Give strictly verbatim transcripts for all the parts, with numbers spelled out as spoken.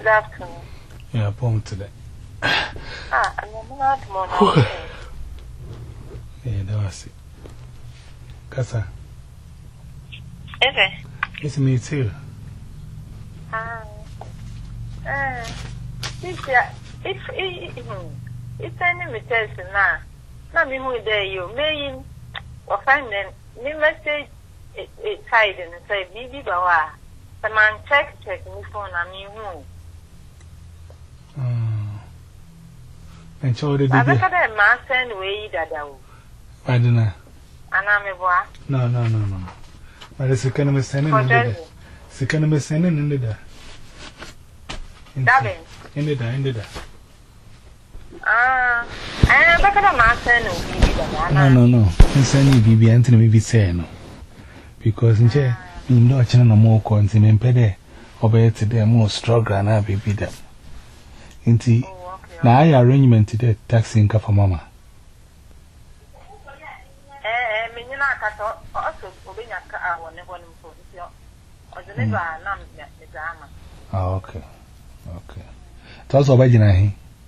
Good afternoon. Yeah, born today. Ah, I'm not more. Yeah, that was it. Kasa. Is it? It's me too. Ah. Uh, if if if if any message now, now me who there you may or find them. Me message it tied and say, Bibi Bawa. The man check check me phone. I mean, who? And so did I look at that man send way that I don't know. And I'm a boy. No, no, no, no. But it's a kind of sending in the it's a kind of sending in the Dabbing in the in the ah, I look at a man send no, no, no. And send you B B Anthony maybe say no. Because in chair, you know, a channel more content and pede or better them more struggle and I'll be beat them. Inti. Now, I arrangement today taxi in for Mama. Eh, Minina Cato also obeying a car or never for the never none the drama. Oh, okay. Okay. That's all by Jinahi.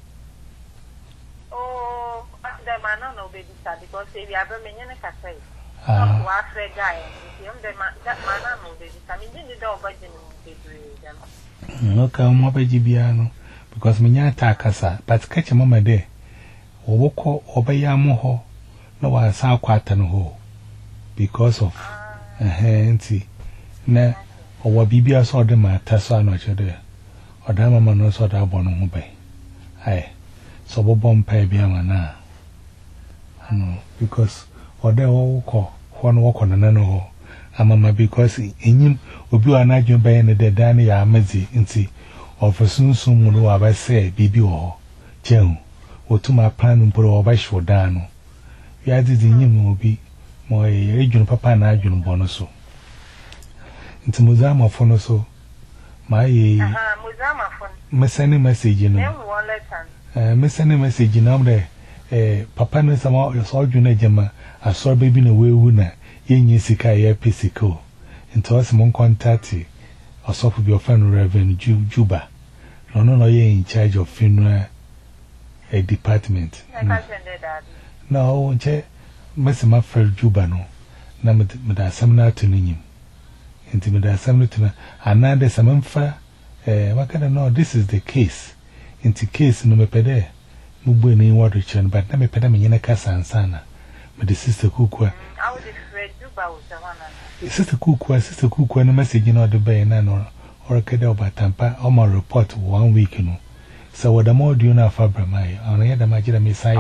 Oh, the man no baby because if you have a minion, I say, ah, what red guy, that man no baby. I mean, you don't budget them. Okay, I'm up a Gibiano. Because me nya takasa but catch a mama there oboko obaya mo ho na wa sa kwata no ho because of eh enti na owa bibia so de ma taso ano chede oda mama no so da bono ho bai ai so bobo mpa bia ma na no because oda wo ko ho no wo na no ho amama because enyim obi wa na adwen bai ne de dan ya amazi enti of a soon soon will I say, Bibi or Jem, or to my plan and put over for Dano. We added in him will be more a region papa and Adjun Bonoso. Into Muzama Fonoso, my Muzama phone, sending message in one letter. Miss sending message in there. Eh, Papa knows some of your soldier Jemma. I saw baby in a way winner, yen Yesica, a physical, into us among contact. Or so for your friend Reverend Juba. No, no, no, you're in charge of funeral a department. No, Che, Mister Maffred Juba, no. Now, with a seminar to him. Intimate assembly to another Samantha. Eh, what can I know? This is the case. Into case no me pede. Mubu ni water chen, but na me pede me yena kasa ansana. But the sister Kukwa. I would afraid Juba was the one. Sister Kukwa, Sister Kukwa, no message in order by none or or a cadel by Tampa or my report one week, you know. So, what the more do you know, Fabra, my on the other Major Messiah?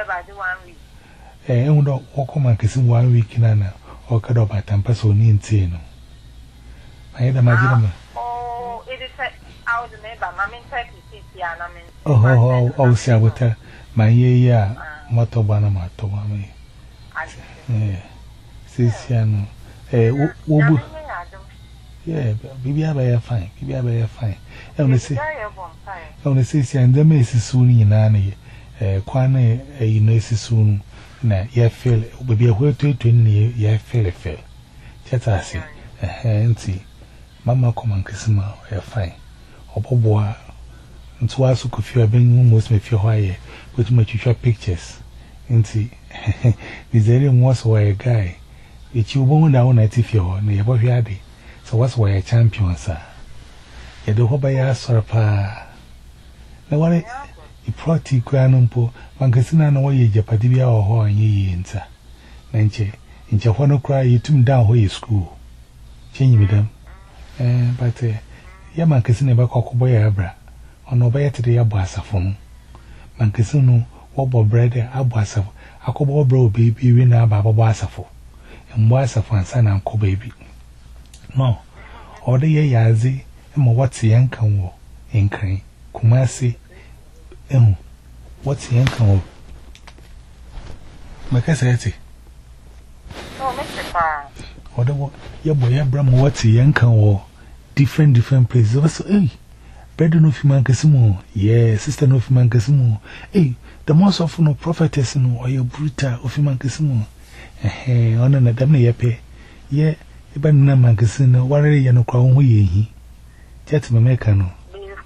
Eh, and don't walk on my kissing one week in Anna or cadel by Tampa so near Tino. I had a Major. Oh, it is out the neighbor, Mammy, oh, oh, oh, say I would tell my year, Motobana Matobami. Eh, Sisiano. Eh, Wobu. Yeah, Bibi Abaya fine, Bibi Abaya fine. Only say, only say, and the Macy soon in Annie, eh, Quane, a Unesi soon, na, ye feel, will be a word to twin ye feel a fail. Just I say, a handy, Mamma come and kiss him, a fine. Or Boboa, and so I could feel being almost make you higher, with my future pictures. And see, this area was why a guy. It's you won't down at if you're near Boviadi. So what's why a champion, sir? You do hope I ask for a pa. No one, you proti granumpo, Mancasina, no way you Japadivia or ho and ye enter. Nanche, in Jahono cry, you took down where you school. Change with them. Eh, but eh, Yamancasina Bacoco boy abra, or no better to the Abasa phone. Mancasino, wobble bread, Abasa, a cobo bro baby, we now Baba Basafo. And was a fan son and co baby. No, or the yazi, and what's the yankan wo, in crane, Kumasi, em, what's the yankan wo? Macassetti. Oh, Mister Farr. Or the what, your boy Abram, what's the yankan wo, different, different places. Also, eh, better no Fimancasimo, yes, sister no Fimancasimo, eh, the most often no prophetess no, or your bruta of Fimancasimo. Eh, on an Adam Yape, ye. Even na magazine, worry and no crown we he. Jet me mecano.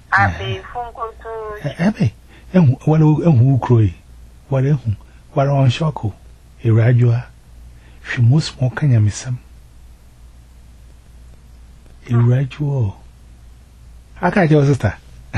Abi funko to. Ebe, ehu, wale ehu kroi. Wale ehu, wale on shoko. Irajua. She most more kanya misam. Irajua. Aka jo sister.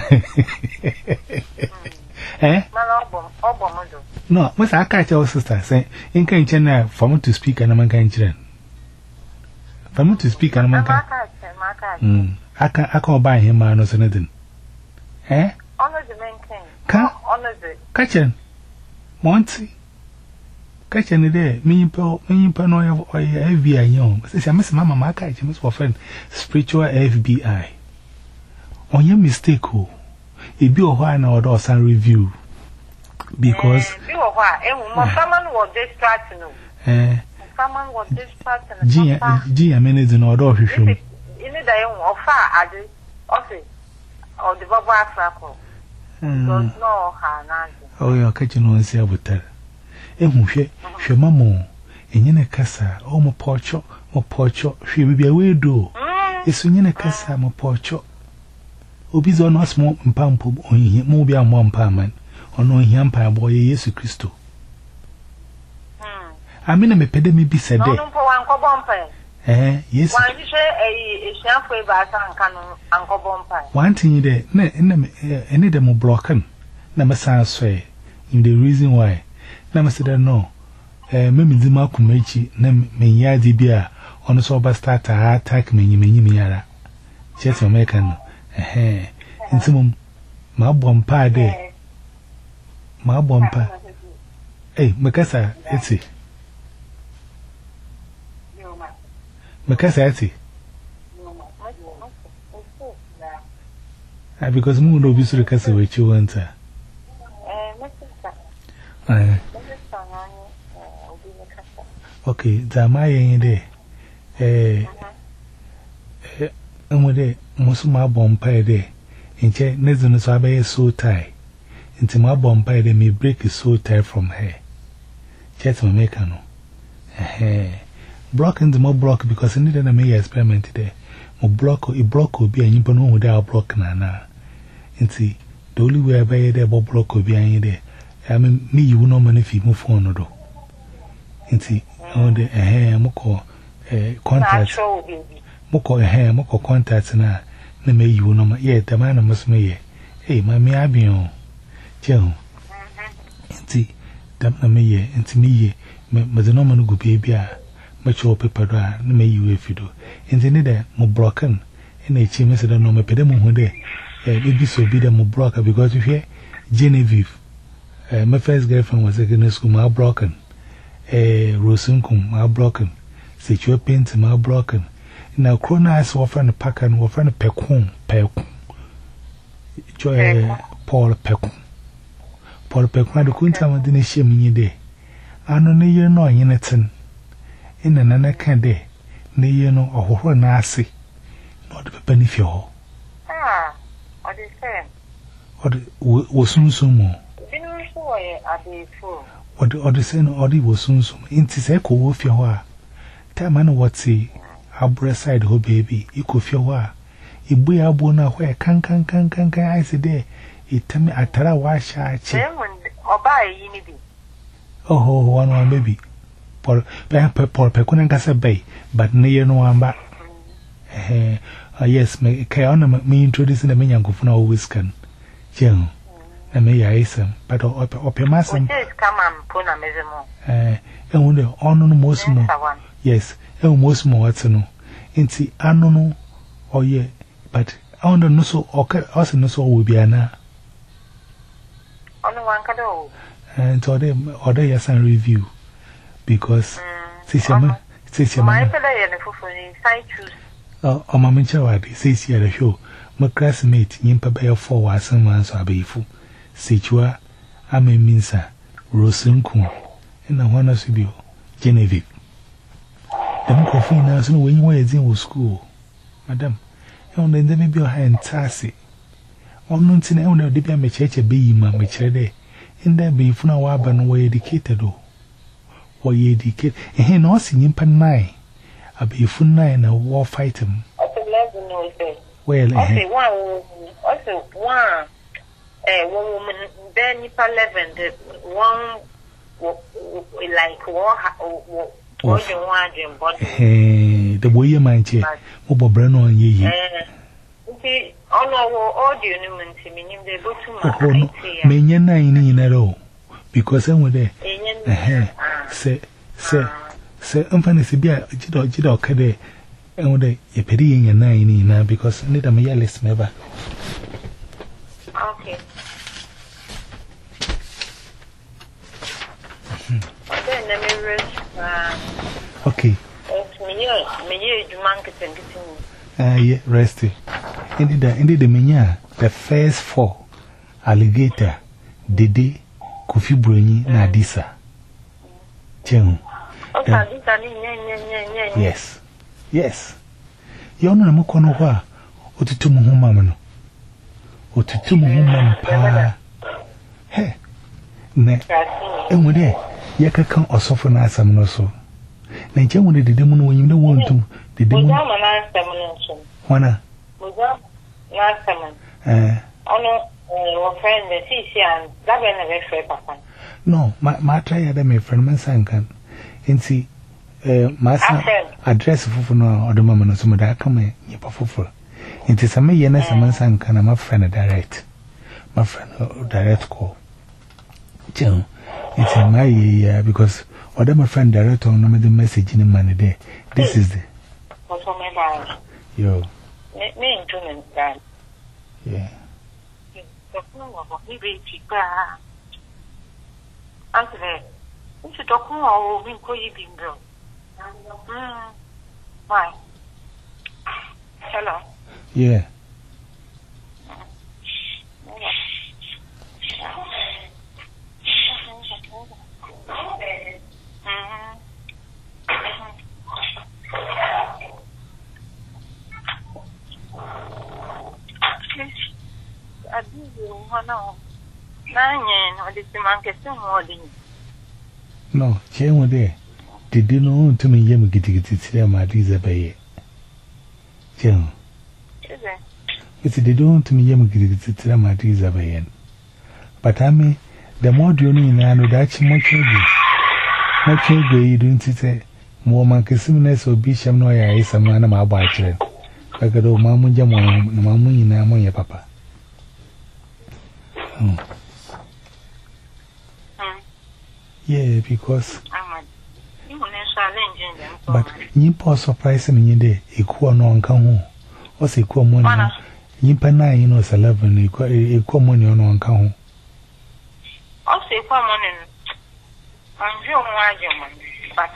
Eh? No, must I catch your sister say, in can channel for me to speak and a man can children. For me to speak and a man can. Hm, I can I can't buy him man or anything. Eh? Honor the main king. Can honor the catching Monty catching the day, me po, me po no or F B I young. Says I miss Mamma, my catch, Miss Waffen, spiritual F B I. On your mistake, who it be a while now or some review. Because someone was distracting. Eh, someone was distracting. G, G, I mean, it's an order of you. In the day of far, I did office or the Baba Afraco. Don't know her. Oh, you're catching on, say, I would tell. And who she, she, mamma, in your casa, oh, my porcho, my porcho, she will be away do. It's in your casa, my porcho. Obi's on us more pampo on him, mobile one parman. Ono hiampa boy Yesu Kristo. Hmm. Amina me pede me bi sede. No no po anko bompa. Eh, yes. Wan hwe eh ehia fo ba asa nka no anko bompa. One thing de na na any dem blocking. Na me san so e. In the reason why. Na me said no. Eh me mi ma kumachi na me yadi bia ono so ba start attack me nyime nyime yara. Church American no. Eh eh. Intimum ma bompa de. Ma bompa. Eh, Makasa, eti. Makasa, eti. Ah, because mu no bisu kasa we chi wanta. Eh, Makasa. Eh. Okay, zama yen de. Eh. Eh, amode musu ma bompa de. Nche nezunu so abaye so tie. Into my bomb they may break his soul tie from her. Chet my maker no. Eh, block in the more block because I need to make experiment there. Mo block or a block will be a new one without block na. Into the only way I buy there, block will be in there. I mean, me, you know, money if you move on. No, into all the eh, moko eh, contact. Moko eh, moko contacts na. Ne me you know, yeah, the man must me. Hey, my me abion. Joe, Inti, damn na me ye, inti me ye, me the normal go baby, much your paper dry, no may you if you do. Inti neither mo broken, and a chimney said, no, me pedemo one day, a baby so be the mo broker because you hear Genevieve, my first girlfriend was against school, my broken, a Rosunkum, my broken, say your paint, my broken. Now, Cronice offer a pack and offer a pecum, pecum, joy, Paul Pecum. Paul Pecum, the Quinta didn't shame me day. I know you know anything. In another can day, nay, you know, or who nasty, not the penny for all. Ah, what is saying? What was soon so more? What the other saying, or the was soon so. In this echo with your wa. Tell man what say, I'll breast side her baby, you could feel wa. If we are born where can can can can can I say there. It tell me at Tara wash I check. Or buy ye be. Oh, one one baby. Paul Paul Pecuna Gassa Bay, but near no one back. Eh, yes, me Kayana me introducing the minion of no whiskan. Jim, and may I say, but up your mass and come and put a mesmo. Eh, and when the honor most more. Yes, and most more what's no. Inti, I don't know, or ye, but I don't know so, or also no so will be an. Only one cado. And so they order yes and review because says your man, says your man. Oh, my mentor says here the show. My classmate, Yimpa Bay of four was some months or beeful. Situa, I mean, Minsa, Rosunkum, and I want us to be Genevieve. The coffee now, so when you were in school, Madam, and then there may be a hand tassy. On nothing else, the baby church a bee, mamma, chede, and there be for now, Aban were educated. Why ye educate, and he knows in Yimpan nine. I be full nine a war fighting. Well, okay, one, also one, eh, one woman, then you eleven, the one, like one, what you want, your body. Hey, the way you mind, Obo Breno and ye. Okay, all our audio, meaning they go to my many nine in a row because I'm with it. Say, say, say, I'm funny to be a jido jido cade. And with a petty in your nine now because I need a mayalis never. Okay. Then let me rest. Okay. Ah, yeah, resty. Indeed, indeed, the mania, the first four alligator, Dede, Kofi Bruni, Nadisa. Chen. Yes. Yes. You know, I'm going to go to Muhammad. Or to Muhammad, pa. Hey, ne, and with it, you can come or soften as some no so. Nature wanted the demon when you don't want to. The demon. Wana. Eh. Oh, friend, the C C and Governor. No, my my try them a friend, my son can. And see. Uh, my son address for no or the moment or some of that come in your for it is a me and a man son can my friend direct my friend direct call. Joe, it's a my year because or my friend direct on the message in the money there. This is the yo. Yeah. You talk more, we call you bingo. Hmm. Why? Hello. Yeah. I do know. Nine, or this man gets more than no, Chen were there. Did you know to me, Yam get it to my Lisa Bay? Chen. It's a don't to me, Yam get it to my Lisa Bay. But I mean, the more do you know, I know that you much agree. Much agree, you don't say more mancasiminess or bishop no ya is a man of my bachelor. I got old Mamma Jamon, no Mamma in Amonia, Papa. Yeah, because. But you pause surprise me in day, equal no come home. What's equal money? You pay nine, you know, eleven, equal money on one come home. Also, equal money. I'm sure one, but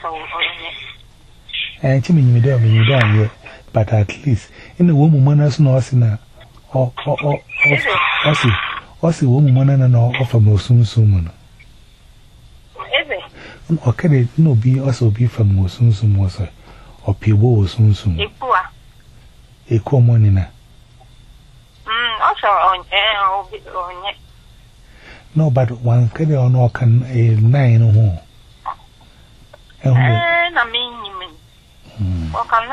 and Jimmy, you don't mean you don't yet, but at least in the woman, manners no sinner or or or or see, or see woman, manner and all offer more soon soon. Okay, no be also be from Mosun Mosa or Pibo soon soon. A common in a. Also on air. No, but one carry on or can a nine home. And I mean,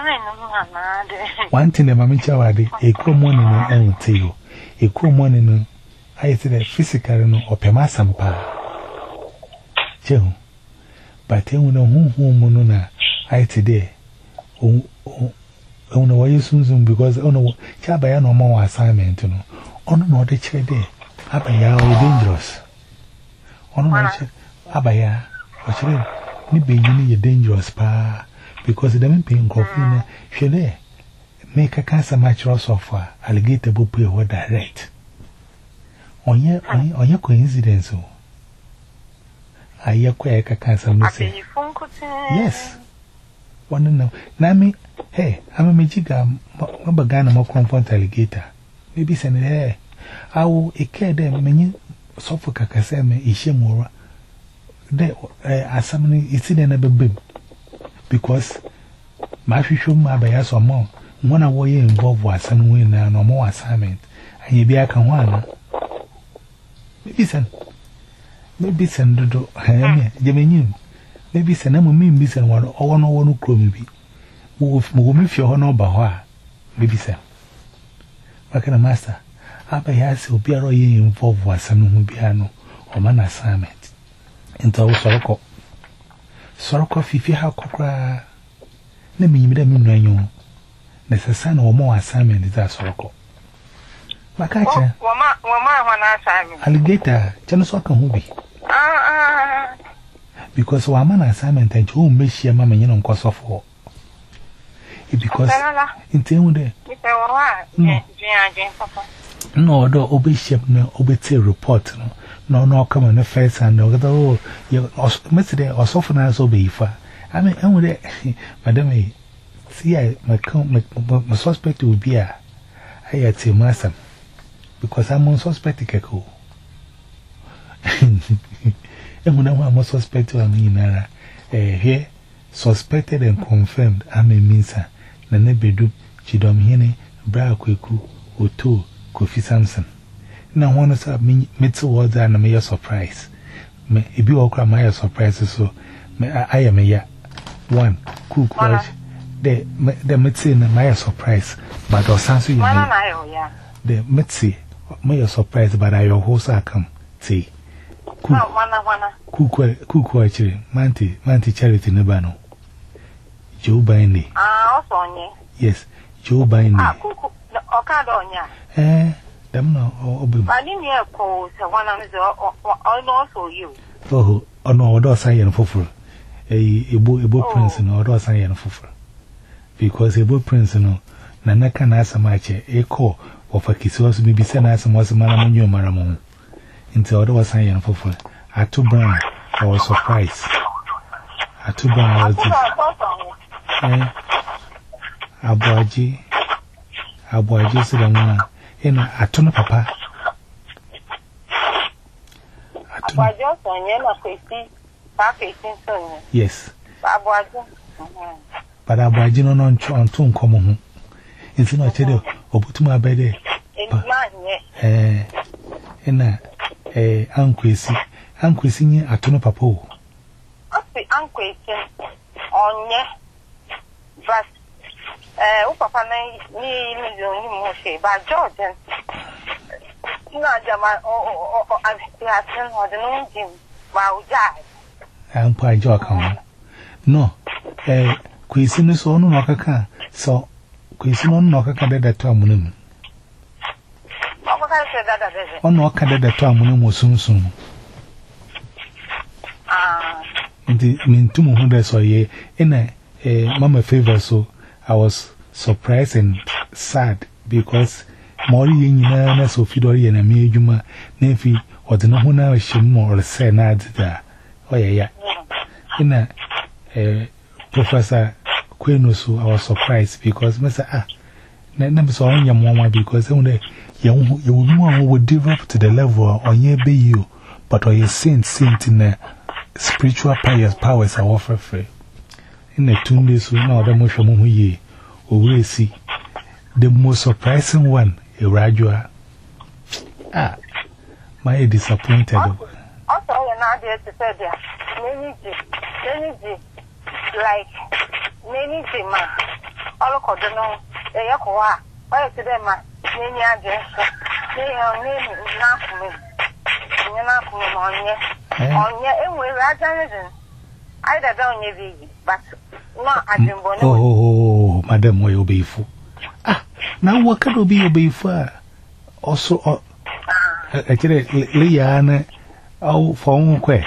one thing the Mamicha, a common in an own tail. A common in I said physical or Pemasampa. Joe. But you know who Monona, I today. Oh, oh, oh, no, why you soon because oh no, Chabaya no more assignment, you know. Oh no, the chair there. Abaya dangerous. Oh no, Abaya, what's your name? Maybe you dangerous, pa, because the men paying coffee, she there. Make a cancer match or sofa, alligator book pay what direct. On your on your coincidence. I acquire a cancer. Yes. One no. Nami, hey, I'm a magiga, Mabagana, more comfort alligator. Maybe send it here. I will a care them, many Sophoca Casame, Ishimura. There, as somebody is in another bib. Because my future, my bias or more, one hour involved was some winner no more assignment, and you be a can one. Maybe send. Maybe send the door, Jemmy. Maybe send them a mean business one or one or one who maybe. Move me if you're no bahwa. Maybe send. Makana master. Aba yasi obiara ye involve wasam no bia no o man assignment. Into wo soroko. Soroko fifi ha kokra. Na minyimida mi nwanyo. Na sesa na wo mo assignment za soroko. Makacha. Wo ma wo ma ho na assignment. Alligator, chano so aka hu bi. Ah ah. Because wa man assignment and you me share mama nyino nko sofo. Because inte hunde. Ife wo wa. Jian jian papa. No, do obe ship no obe te report no. No no come on the first and no go you must there or so for na so be ifa. I mean hunde madam e see I my my suspect will be a I at master because I'm on suspect keko. And when I'm suspect I mean eh here suspected and confirmed I'm a minsa na ne bedu chidom hene bra kweku oto Kofi Samson. Now, one is a mid words and a major surprise. Me, if you all my surprises, so I am a ya one cook watch. The Mitzi and my surprise, but or something you the Mitzi, my surprise, but I your host I come. See, cook watch, Manti, Manti Charity Nebano. Joe Bindy. Ah, yes, Joe Bindy. Eh, them no, or be. I didn't hear calls, one on also you. Oh, oh no, or sign and fulfil. A book prince and or sign and fulfil. Because a book prince, no, Nana can ask a match, a call of a kiss was maybe sent as was a man you maramon. Into other sign and fulfil. I too brown, I was surprised. I too brown was this. Eh, Abuaji. Abuaji said, I'm in a ton papa. Yes. But Abuaji no on two common. It's not tell you, or put my bed. Eh, in a eh, Uncle see, Uncle singing a ton papa. Uncle on ye, but. Eh, o papa na ni ni ni mo se ba George. Na jama o o aviation o de no jim ba o jai. Am pa jo kan. No. Eh, kwisi ni so no no kaka. So kwisi no no kaka de de to amunum. O ka se da da de. O no ka de de to amunum osunsun. Ah. Ndi mintumu hunde so ye ina eh mama favor so I was surprised and sad because Mori yin na so fidori and a mere juma, Nefi, or the Nohuna shim or say nad there. Oh, yeah, yeah. In a Professor Quenosu, I was surprised because Mister Ah, never saw on your mama because only you would develop to the level on ye be you, but or your saint saint in the spiritual powers are offer free. In the two days, we know the motion who ye will see the most surprising one, a Rajua. Ah, my disappointed. Also, you're not there to say there. Many, many, like many, man. All of the no, a yakoa. Why to them, many address. They are named Nakum. You're not coming on yet. On yet, and we're Rajan. I don't know, but not I didn't want to. Oh, Madam, will be full. Ah, now what can be obey for? Also, actually, Liana, oh, for one quay.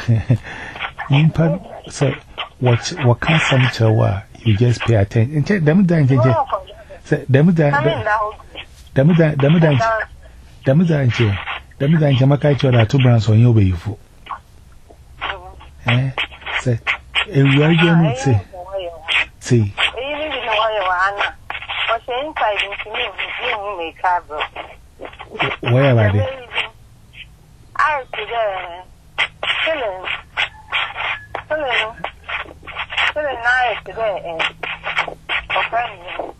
So, what what can some chow? You just pay attention. And check them down, them down, them down, them down, them down, them down, them down, Jamaica, two brands on your way for. Eh? Say, a real say, see. Where are they? I today, killing, killing, killing night today, and for friends,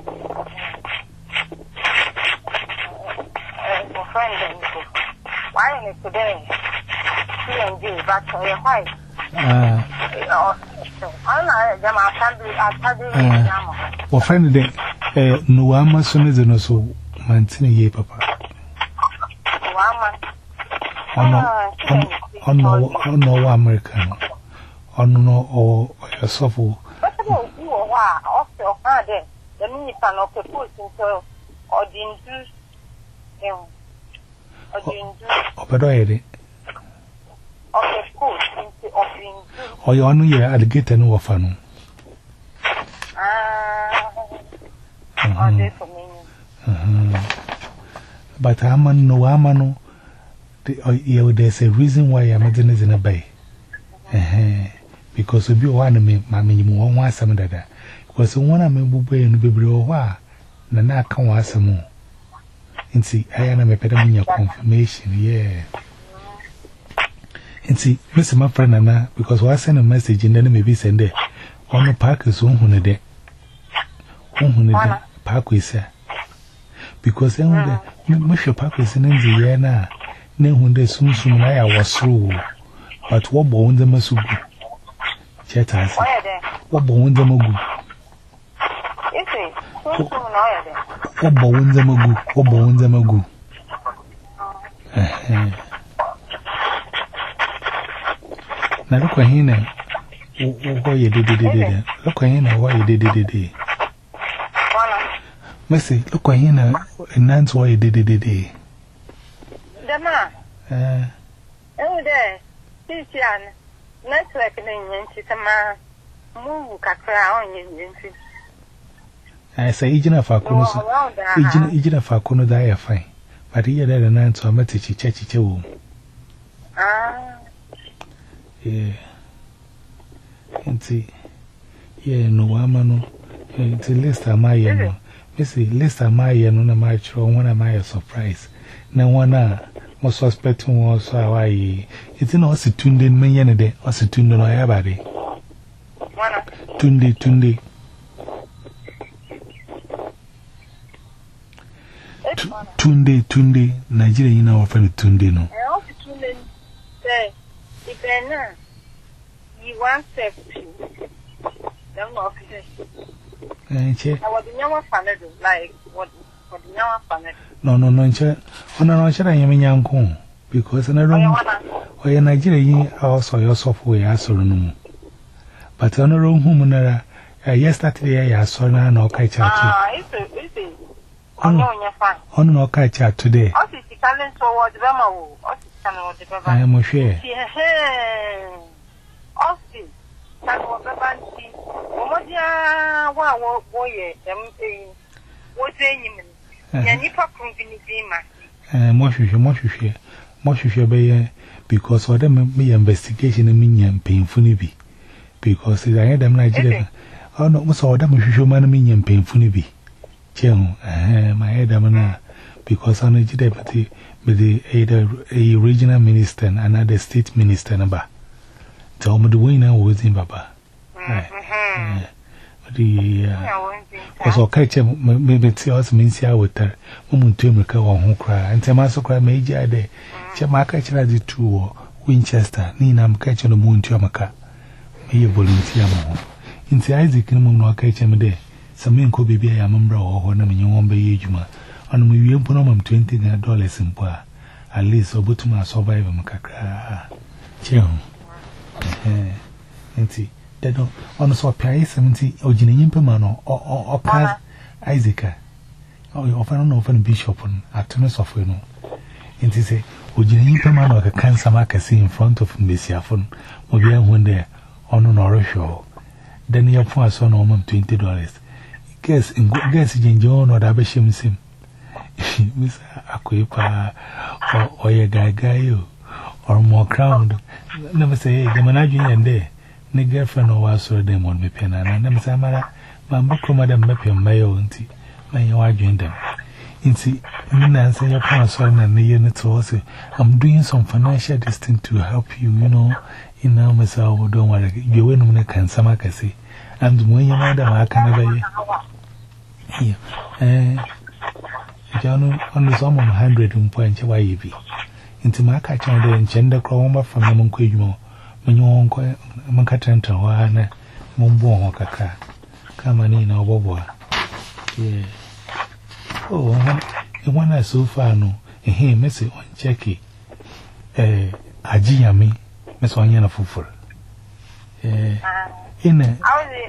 for friends, why is today? C and G, but you're white. Ah, I'm not a friend, eh, no, I'm so Mantini ye papa. Ono ono ono American. Ono no or yourself. But no, you are off your hand. The minute of the post into or the or the Opedoide. Of the post into of the or you only year alligator no fun. Ah, for me. But I'm no amano. There's a reason why I'm in a bay. Because if you want me, mammy, you won't want some of that. Because one of me will be in the biblio, and I can't want some more. And see, I am a pedamia confirmation, yeah. And see, Mister my friend, and I, because I send a message and then maybe send it on the park is one hundred day. One hundred park is there. Because then the Musha park is in the year now. Then when they soon soon I was through. But what bone them a soup? Chet has what bone them a good? What bone them a good? What bone them a good? Now look at him. Why you did it? Look at him. Why you did it? Missy, look at him. And that's why you did it. The man. Oh, there. This young. Not like an Indian, she's a man. Move, Cacra on you. I say, Agent of Facuno, Agent of Facuno, die fine. But he had an answer, I met a church. Ah, yeah. And see, yeah, no, Amano. It's a list of my, you know. Missy, list of my, you know, my children, one of my surprise. No one, uh, most suspecting was how I. It's not also tuned in me, and day, also tuned in everybody. Tunde, tunde. Tunde, tunde, Nigeria, you know, friend Tunde, no. I also tuned in, say, if I you want safety. Don't know if I was the young fan, like what the young fan. No, no, no, no, no, I am in young home because in a room where in Nigeria also your software, I saw no. But on a room, whom yesterday I saw no catch out. Ah, it's a on your fan. On no catch out today. I am sure. Austin, can what the banty? What ya, what boy, them saying, what's any man? Nipa Uh, more you more you more you be because of them me investigation and me and painful be because I had them Nigeria. Oh, no, most of them you man me and painful be. Channel, eh, my head am because on the deputy with the either a regional minister and another state minister number. Tell me the winner was in Baba. The was all catch him, maybe tell us means here with her. Woman to me, go on cry, and Tamaso cry major day. Chamaka Chadi two, Winchester, Nina, I'm catching the moon to Amaka. May you volunteer more. In the Isaac, no more catch him a day. Some men could be a member or one of you won't be Yuma. On me, you put on twenty dollars in poor. At least, or but my survivor, Macacra. Chill. Eh, and see. That on so pay seventy or Jinian Pemano or or Paz Isaac. Oh, you often often bishop on Artemis of Reno. And he say, would Jinian Pemano a cancer market in front of Messiafon, or be one there on an show. Then you have for son or twenty dollars. Guess in good guess in John or Abishim Sim. Miss Aquipa or your guy guy or more crowned. Never say the managing and there. My girlfriend or was so them on me pen and I never say, Mamma, Madam Mappy and my own tea. May you argue them. In see, Mina say your parents and the unit also. I'm doing some financial distance to help you, you know. In now, Miss Owl, don't worry. You win when I can, some I can say. And when you madam, I can never hear. Eh, John, on the sum of a hundred and point why you be. Into my catch on the gender cromba from the Monquimo. When you won't go, Mancatanta, one, Mombon, Caca. Come on in, our boy. Yeah. Oh, And one I so far no, and he message on checky. Eh, Ajiyami, Miss Onyana Fufu. Eh, in a.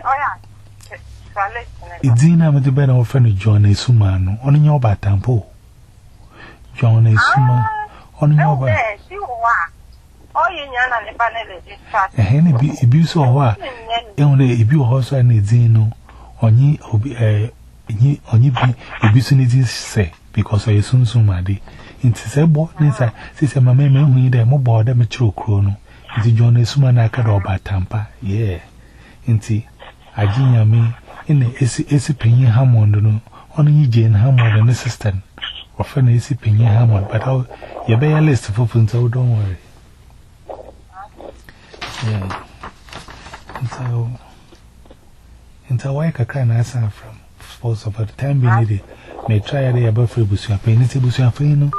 It's in a bit better friend John A. Sumano on your batampo. John A. Suma on your back. Oh, you know, the panel A henny be abuse or what? Only if you also need Zeno on ye on ye be abusing it say because I soon so mad. Into the board, Nissa, says a mamma, we need a more border mature chrono. Into John A. Sumanaka or Batampa, yeah. Into Ajiyami. In the Issy Penny Hammond, only Jane Hammond and assistant, or friend Issy Penny Hammond, but I'll you bear a list of open, so don't worry. Yeah. And so, and so, I can answer from sports of the time being needed. May try a day above free bush, your penny, bush, your friend.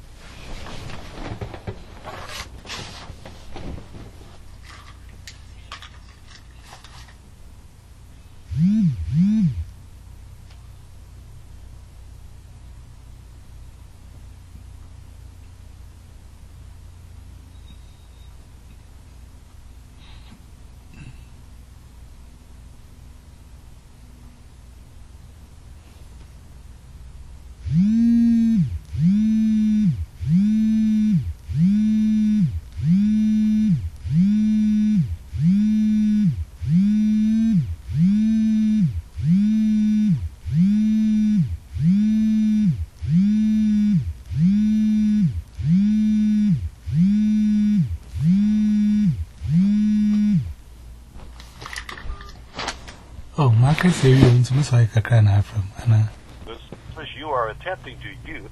Oh, Marcus, you want to like a can have from Anna. As you are attempting to use.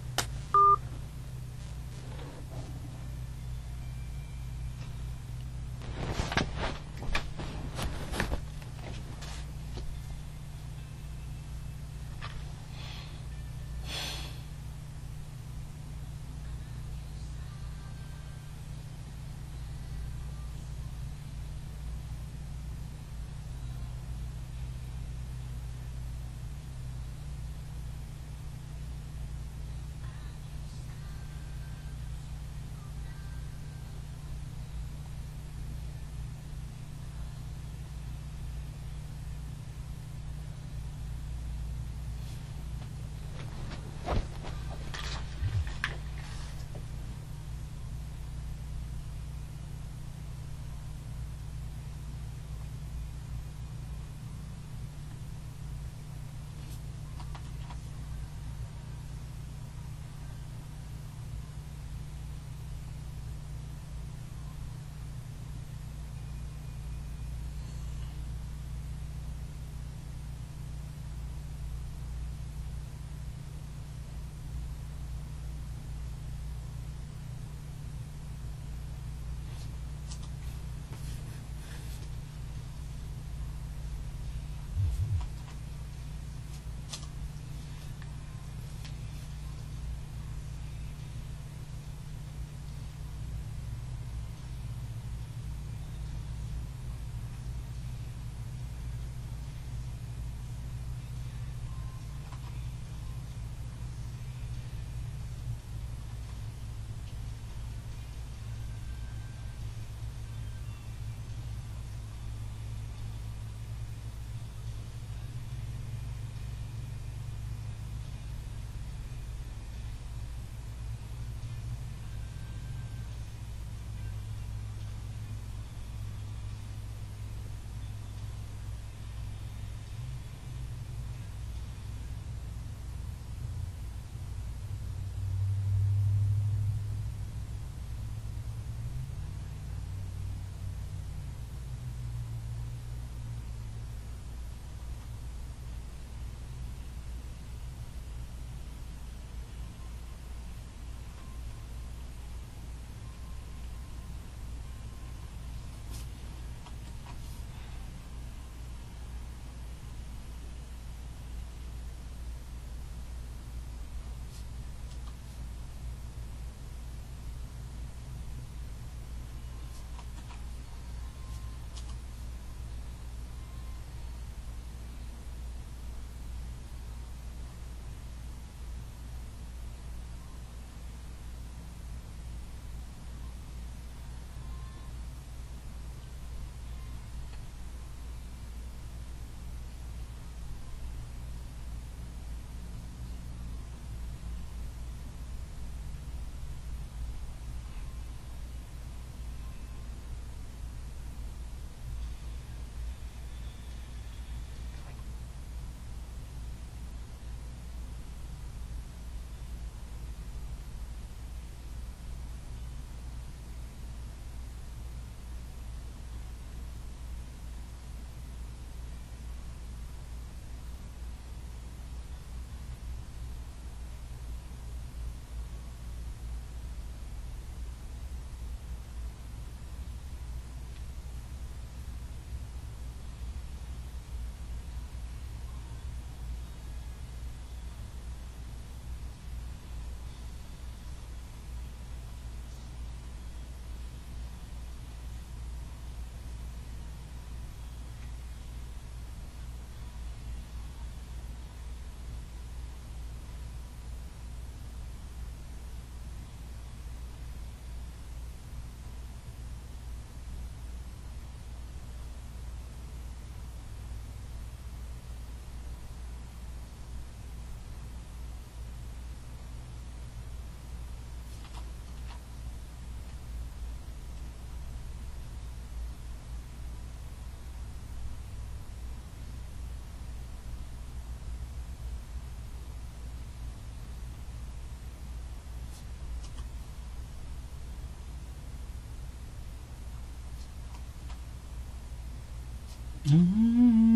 Mm.